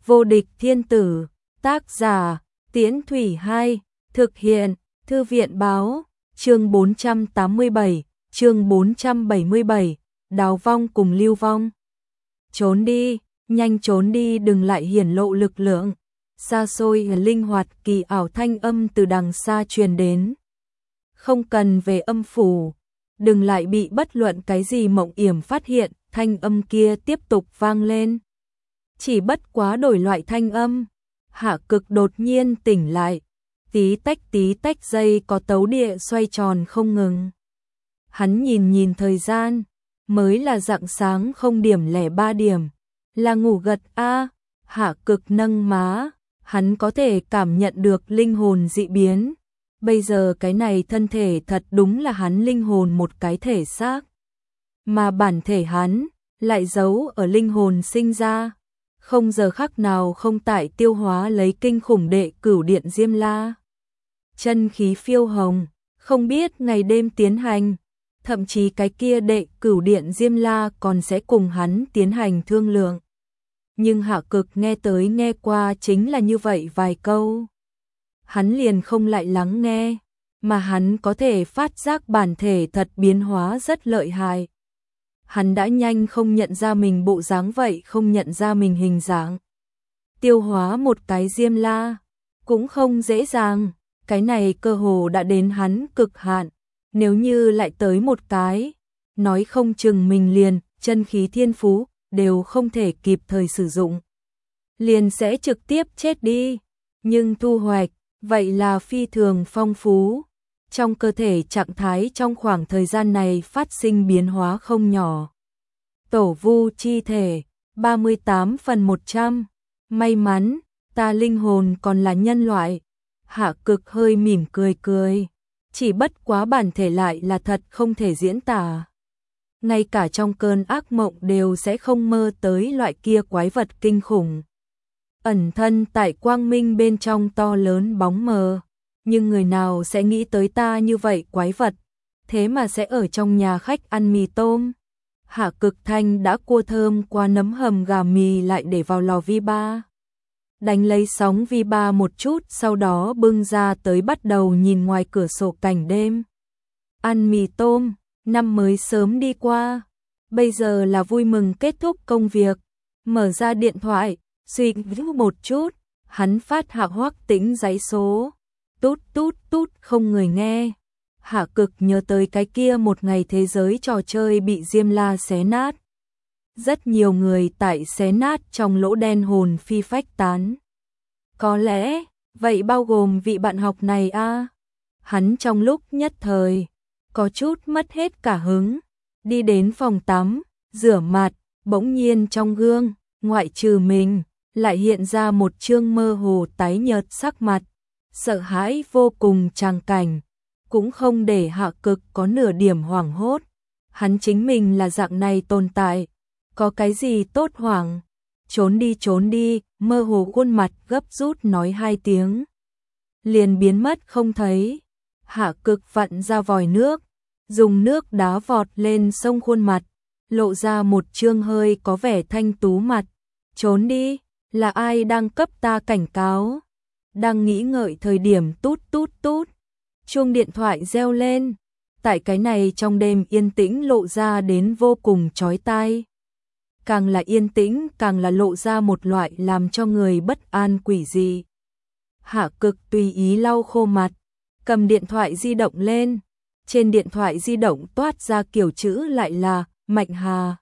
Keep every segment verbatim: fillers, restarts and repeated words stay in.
Vô địch thiên tử, tác giả, Tiễn Thủy hai, thực hiện, Thư viện báo, chương bốn trăm tám mươi bảy, chương bốn trăm bảy mươi bảy, Đào Vong cùng Lưu Vong. Trốn đi, nhanh trốn đi, đừng lại hiển lộ lực lượng. Xa xôi linh hoạt kỳ ảo thanh âm từ đằng xa truyền đến. Không cần về âm phủ, đừng lại bị bất luận cái gì mộng yểm phát hiện, thanh âm kia tiếp tục vang lên. Chỉ bất quá đổi loại thanh âm. Hạ Cực đột nhiên tỉnh lại, tí tách tí tách giây có tấu địa xoay tròn không ngừng. Hắn nhìn nhìn thời gian, mới là rạng sáng không điểm lẻ ba điểm, là ngủ gật a. Hạ Cực nâng má, hắn có thể cảm nhận được linh hồn dị biến. Bây giờ cái này thân thể thật đúng là hắn linh hồn một cái thể xác, mà bản thể hắn lại giấu ở linh hồn sinh ra, không giờ khắc nào không tại tiêu hóa lấy kinh khủng đệ cửu điện Diêm La. Chân khí phiêu hồng, không biết ngày đêm tiến hành, thậm chí cái kia đệ cửu điện Diêm La còn sẽ cùng hắn tiến hành thương lượng. Nhưng Hạ Cực nghe tới nghe qua chính là như vậy vài câu. Hắn liền không lại lắng nghe, mà hắn có thể phát giác bản thể thật biến hóa rất lợi hại. Hắn đã nhanh không nhận ra mình bộ dáng vậy, không nhận ra mình hình dáng. Tiêu hóa một cái Diêm La cũng không dễ dàng, cái này cơ hồ đã đến hắn cực hạn. Nếu như lại tới một cái, nói không chừng mình liền chân khí thiên phú đều không thể kịp thời sử dụng, liền sẽ trực tiếp chết đi. Nhưng thu hoạch vậy là phi thường phong phú. Trong cơ thể trạng thái trong khoảng thời gian này phát sinh biến hóa không nhỏ. Tổ vu chi thể, ba mươi tám phần một trăm. May mắn, ta linh hồn còn là nhân loại. Hạ Cực hơi mỉm cười cười. Chỉ bất quá bản thể lại là thật không thể diễn tả. Ngay cả trong cơn ác mộng đều sẽ không mơ tới loại kia quái vật kinh khủng. Ẩn thân tại quang minh bên trong to lớn bóng mờ. Nhưng người nào sẽ nghĩ tới ta như vậy quái vật, thế mà sẽ ở trong nhà khách ăn mì tôm. Hạ Cực thanh đã cua thơm qua nấm hầm gà mì lại để vào lò vi ba. Đánh lấy sóng vi ba một chút, sau đó bưng ra tới bắt đầu nhìn ngoài cửa sổ cảnh đêm. Ăn mì tôm, năm mới sớm đi qua. Bây giờ là vui mừng kết thúc công việc. Mở ra điện thoại, suy nghĩ một chút, hắn phát Hạ Hoắc Tĩnh giấy số. Tút tút tút không người nghe. Hạ Cực nhớ tới cái kia một ngày thế giới trò chơi bị Diêm La xé nát. Rất nhiều người tại xé nát trong lỗ đen hồn phi phách tán. Có lẽ, vậy bao gồm vị bạn học này a. À? Hắn trong lúc nhất thời, có chút mất hết cả hứng. Đi đến phòng tắm, rửa mặt, bỗng nhiên trong gương, ngoại trừ mình, lại hiện ra một trương mơ hồ tái nhợt sắc mặt. Sợ hãi vô cùng tràng cảnh, cũng không để Hạ Cực có nửa điểm hoảng hốt. Hắn chính mình là dạng này tồn tại, có cái gì tốt hoảng. Trốn đi trốn đi, mơ hồ khuôn mặt gấp rút nói hai tiếng. Liền biến mất không thấy. Hạ Cực vặn ra vòi nước, dùng nước đá vọt lên sông khuôn mặt, lộ ra một trương hơi có vẻ thanh tú mặt. Trốn đi, là ai đang cấp ta cảnh cáo? Đang nghĩ ngợi thời điểm tút tút tút, chuông điện thoại reo lên. Tại cái này trong đêm yên tĩnh lộ ra đến vô cùng chói tai. Càng là yên tĩnh càng là lộ ra một loại làm cho người bất an quỷ dị. Hạ Cực tùy ý lau khô mặt, cầm điện thoại di động lên. Trên điện thoại di động toát ra kiểu chữ lại là Mạnh Hà.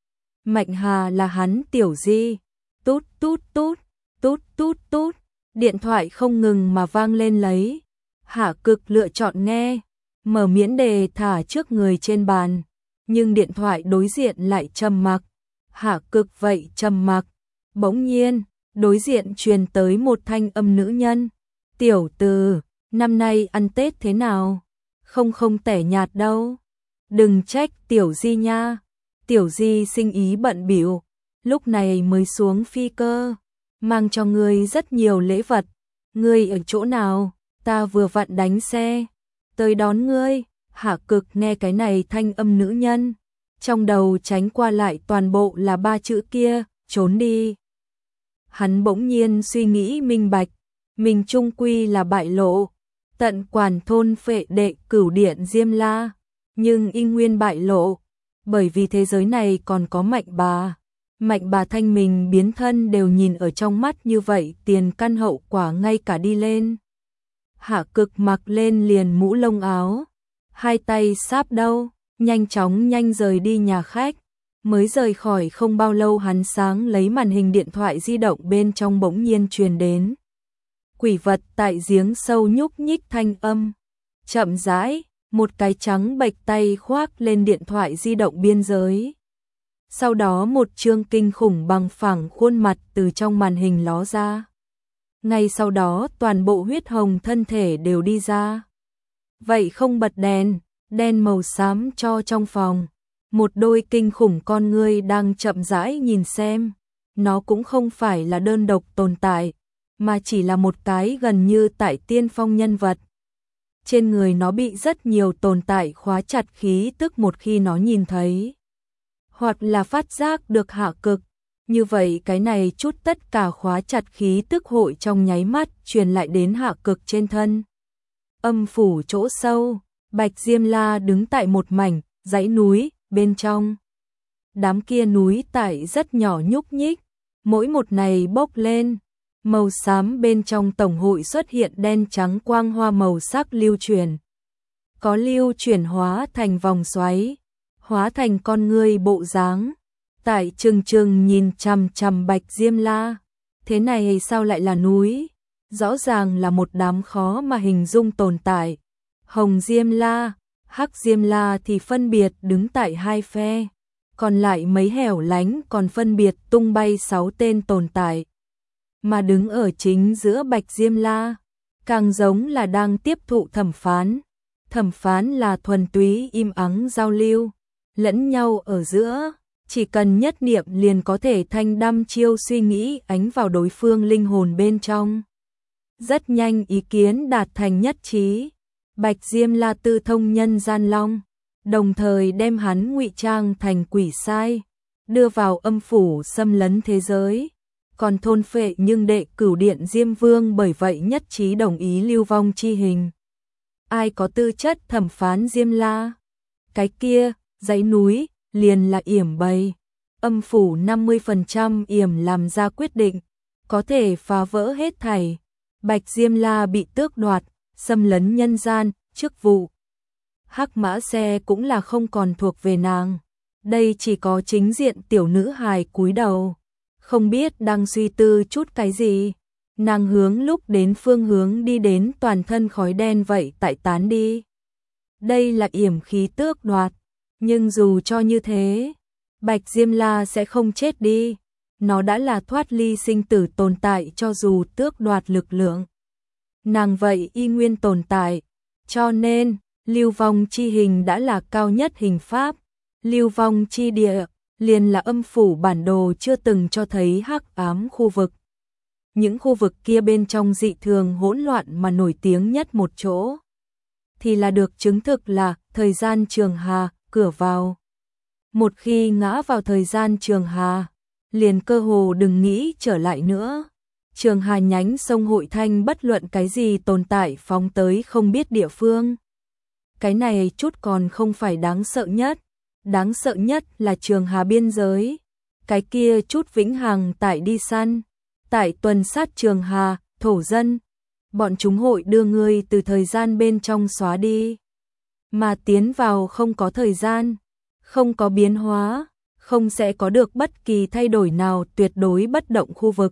Mạnh Hà là hắn tiểu di. Tút tút tút, tút tút tút. Điện thoại không ngừng mà vang lên lấy. Hạ Cực lựa chọn nghe, mở miễn đề thả trước người trên bàn, nhưng điện thoại đối diện lại trầm mặc. Hạ Cực vậy trầm mặc. Bỗng nhiên, đối diện truyền tới một thanh âm nữ nhân. Tiểu Từ, năm nay ăn Tết thế nào? Không không tẻ nhạt đâu. Đừng trách tiểu di nha. Tiểu di sinh ý bận bịu, lúc này mới xuống phi cơ, mang cho ngươi rất nhiều lễ vật. Ngươi ở chỗ nào? Ta vừa vặn đánh xe tới đón ngươi. Hạ Cực nghe cái này thanh âm nữ nhân, trong đầu tránh qua lại toàn bộ là ba chữ kia, trốn đi. Hắn bỗng nhiên suy nghĩ minh bạch, mình chung quy là bại lộ, tận quản thôn phệ đệ cửu điện Diêm La, nhưng y nguyên bại lộ, bởi vì thế giới này còn có Mạnh bà. Mạnh bà thanh mình biến thân đều nhìn ở trong mắt như vậy, tiền căn hậu quả ngay cả đi lên. Hạ Cực mặc lên liền mũ lông áo, hai tay sáp đâu, nhanh chóng nhanh rời đi nhà khách. Mới rời khỏi không bao lâu hắn sáng lấy màn hình điện thoại di động, bên trong bỗng nhiên truyền đến quỷ vật tại giếng sâu nhúc nhích thanh âm. Chậm rãi, một cái trắng bệch tay khoác lên điện thoại di động biên giới. Sau đó một chương kinh khủng bằng phẳng khuôn mặt từ trong màn hình ló ra. Ngay sau đó toàn bộ huyết hồng thân thể đều đi ra. Vậy không bật đèn, đen màu xám cho trong phòng. Một đôi kinh khủng con ngươi đang chậm rãi nhìn xem. Nó cũng không phải là đơn độc tồn tại, mà chỉ là một cái gần như tại tiên phong nhân vật. Trên người nó bị rất nhiều tồn tại khóa chặt khí tức, một khi nó nhìn thấy hoặc là phát giác được Hạ Cực, như vậy cái này chút tất cả khóa chặt khí tức hội trong nháy mắt truyền lại đến Hạ Cực trên thân. Âm phủ chỗ sâu, Bạch Diêm La đứng tại một mảnh dãy núi bên trong. Đám kia núi tại rất nhỏ nhúc nhích, mỗi một này bốc lên, màu xám bên trong tổng hội xuất hiện đen trắng quang hoa màu sắc lưu chuyển. Có lưu chuyển hóa thành vòng xoáy, hóa thành con ngươi bộ dáng. Tại trừng trừng nhìn chằm chằm Bạch Diêm La, thế này sao lại là núi? Rõ ràng là một đám khó mà hình dung tồn tại. Hồng Diêm La, Hắc Diêm La thì phân biệt đứng tại hai phe, còn lại mấy hẻo lánh còn phân biệt tung bay sáu tên tồn tại. Mà đứng ở chính giữa Bạch Diêm La, càng giống là đang tiếp thụ thẩm phán. Thẩm phán là thuần túy im ắng giao lưu, lẫn nhau ở giữa, chỉ cần nhất niệm liền có thể thanh đăm chiêu suy nghĩ ánh vào đối phương linh hồn bên trong. Rất nhanh ý kiến đạt thành nhất trí. Bạch Diêm La tư thông nhân gian long, đồng thời đem hắn ngụy trang thành quỷ sai, đưa vào âm phủ xâm lấn thế giới. Còn thôn phệ nhưng đệ cửu điện Diêm Vương bởi vậy nhất trí đồng ý lưu vong chi hình. Ai có tư chất thẩm phán Diêm La? Cái kia, dãy núi, liền là yểm bầy. Âm phủ năm mươi phần trăm yểm làm ra quyết định, có thể phá vỡ hết thảy. Bạch Diêm La bị tước đoạt, xâm lấn nhân gian, chức vụ. Hắc mã xe cũng là không còn thuộc về nàng. Đây chỉ có chính diện tiểu nữ hài cúi đầu, không biết đang suy tư chút cái gì. Nàng hướng lúc đến phương hướng đi đến, toàn thân khói đen vậy tại tán đi. Đây là yểm khí tước đoạt, nhưng dù cho như thế, Bạch Diêm La sẽ không chết đi. Nó đã là thoát ly sinh tử tồn tại, cho dù tước đoạt lực lượng, nàng vậy y nguyên tồn tại. Cho nên, lưu vong chi hình đã là cao nhất hình pháp. Lưu vong chi địa, liền là âm phủ bản đồ chưa từng cho thấy hắc ám khu vực. Những khu vực kia bên trong dị thường hỗn loạn mà nổi tiếng nhất một chỗ, thì là được chứng thực là thời gian trường hà, cửa vào. Một khi ngã vào thời gian trường hà, liền cơ hồ đừng nghĩ trở lại nữa. Trường hà nhánh sông hội thanh bất luận cái gì tồn tại phóng tới không biết địa phương. Cái này chút còn không phải đáng sợ nhất. Đáng sợ nhất là trường hà biên giới. Cái kia chút vĩnh hằng tại đi săn, tại tuần sát trường hà, thổ dân. Bọn chúng hội đưa ngươi từ thời gian bên trong xóa đi, mà tiến vào không có thời gian, không có biến hóa, không sẽ có được bất kỳ thay đổi nào, tuyệt đối bất động khu vực.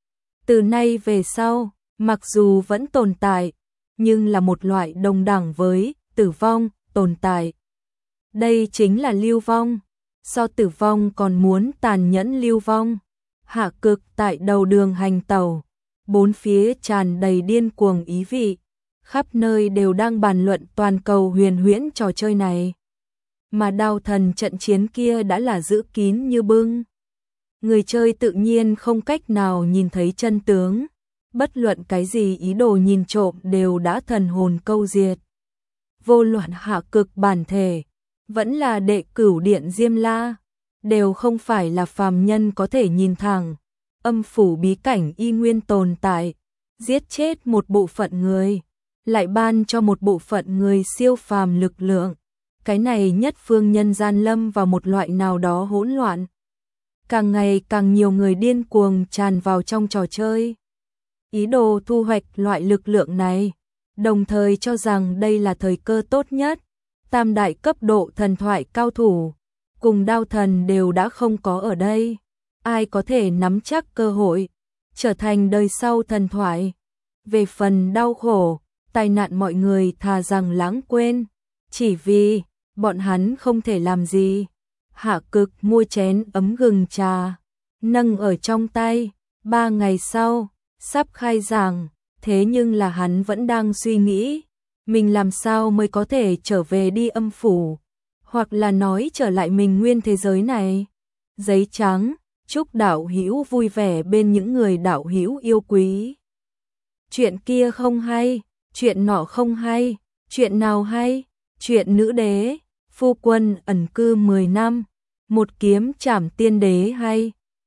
Từ nay về sau, mặc dù vẫn tồn tại, nhưng là một loại đồng đẳng với tử vong tồn tại. Đây chính là lưu vong, so tử vong còn muốn tàn nhẫn lưu vong. Hạ Cực tại đầu đường hành tẩu, bốn phía tràn đầy điên cuồng ý vị, khắp nơi đều đang bàn luận toàn cầu huyền huyễn trò chơi này. Mà đao thần trận chiến kia đã là giữ kín như bưng. Người chơi tự nhiên không cách nào nhìn thấy chân tướng, bất luận cái gì ý đồ nhìn trộm đều đã thần hồn câu diệt. Vô luận Hạ Cực bản thể, vẫn là đệ cửu điện Diêm La, đều không phải là phàm nhân có thể nhìn thẳng. âm phủ bí cảnh y nguyên tồn tại, giết chết một bộ phận người, lại ban cho một bộ phận người siêu phàm lực lượng. Cái này nhất phương nhân gian lâm vào một loại nào đó hỗn loạn. Càng ngày càng nhiều người điên cuồng tràn vào trong trò chơi, ý đồ thu hoạch loại lực lượng này, đồng thời cho rằng đây là thời cơ tốt nhất. Tam đại cấp độ thần thoại cao thủ cùng đao thần đều đã không có ở đây, ai có thể nắm chắc cơ hội trở thành đời sau thần thoại. Về phần đau khổ, tai nạn mọi người thà rằng lãng quên, chỉ vì bọn hắn không thể làm gì. Hạ Cực mua chén ấm gừng trà, nâng ở trong tay. Ba ngày sau, sắp khai giảng, thế nhưng là hắn vẫn đang suy nghĩ, mình làm sao mới có thể trở về đi âm phủ, hoặc là nói trở lại mình nguyên thế giới này. Giấy trắng, chúc đạo hữu vui vẻ bên những người đạo hữu yêu quý. Chuyện kia không hay, chuyện nọ không hay, chuyện nào hay? Chuyện nữ đế, phu quân ẩn cư mười năm, một kiếm trảm tiên đế hay.